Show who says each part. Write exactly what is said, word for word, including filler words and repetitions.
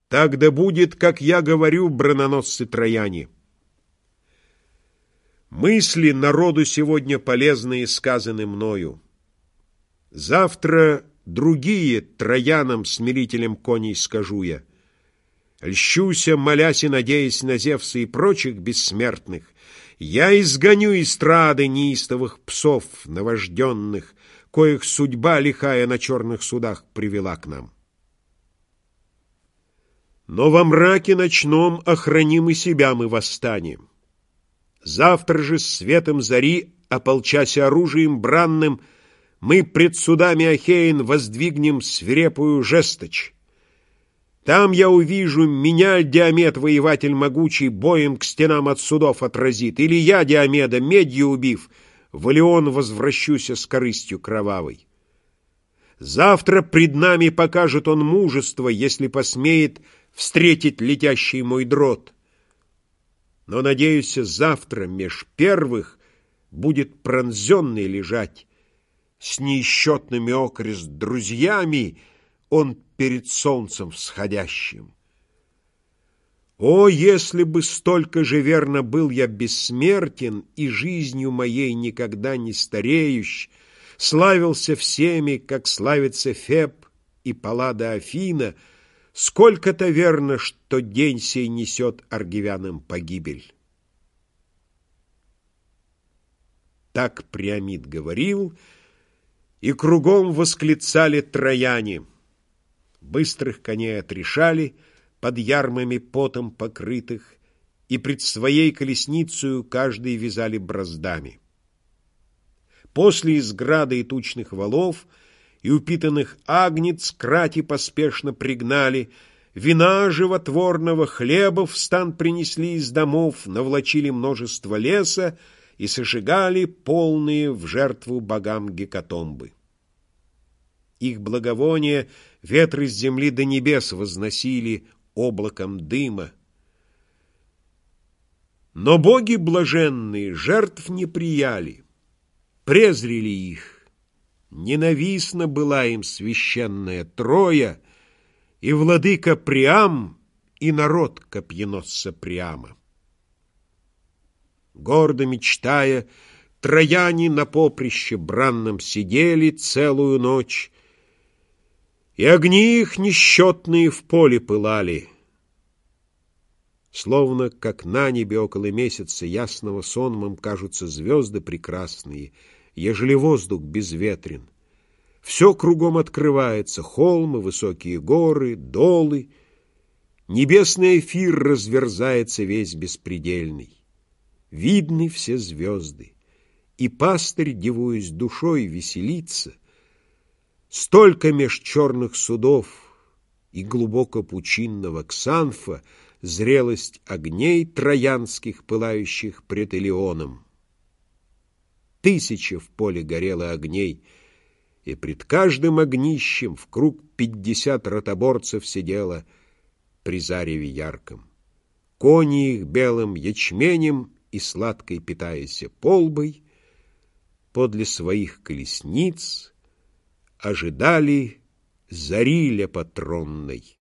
Speaker 1: Так да будет, как я говорю, броненосцы трояне. Мысли народу сегодня полезные сказаны мною. Завтра другие троянам, смирителям коней, скажу я. Льщуся, молясь и надеясь на Зевса и прочих бессмертных, я изгоню из страды неистовых псов навожденных, коих судьба лихая на черных судах привела к нам. Но во мраке ночном охраним и себя мы восстанем. Завтра же с светом зари, ополчась оружием бранным, мы пред судами Ахеин воздвигнем свирепую жесточь. Там я увижу, меня Диомед, воеватель могучий, боем к стенам от судов отразит, или я, Диомеда, медью убив, в Илион возвращуся с корыстью кровавой. Завтра пред нами покажет он мужество, если посмеет встретить летящий мой дрот. Но, надеюсь, завтра меж первых будет пронзенный лежать, с неисчетными окрест друзьями он перед солнцем всходящим. О, если бы столько же верно был я бессмертен и жизнью моей никогда не стареющ, славился всеми, как славится Феб и Паллада Афина, сколько-то верно, что день сей несет аргивянам погибель. Так Приамид говорил, и кругом восклицали трояне. Быстрых коней отрешали, под ярмами потом покрытых, и пред своей колесницею каждый вязали браздами. После из града и тучных валов и упитанных агнец крати поспешно пригнали, вина животворного, хлеба в стан принесли из домов, навлачили множество леса и сожигали полные в жертву богам гекатомбы. Их благовония ветры с земли до небес возносили облаком дыма. Но боги блаженные жертв не прияли, презрели их. Ненавистна была им священная Троя, и владыка Приам, и народ копьеносца Приама. Гордо мечтая, трояне на поприще бранном сидели целую ночь, и огни их несчетные в поле пылали. Словно, как на небе около месяца ясного сонмом кажутся звезды прекрасные, ежели воздух безветрен. Все кругом открывается: холмы, высокие горы, долы. Небесный эфир разверзается весь беспредельный. Видны все звезды, и пастырь, дивуясь душой, веселится. Столько меж черных судов и глубоко пучинного Ксанфа зрелость огней троянских, пылающих пред Илионом. Тысяча в поле горело огней, и пред каждым огнищем в круг пятьдесят ротоборцев сидело при зареве ярком. Кони их белым ячменем и сладкой питаясь полбой подле своих колесниц ожидали зари лепотронной.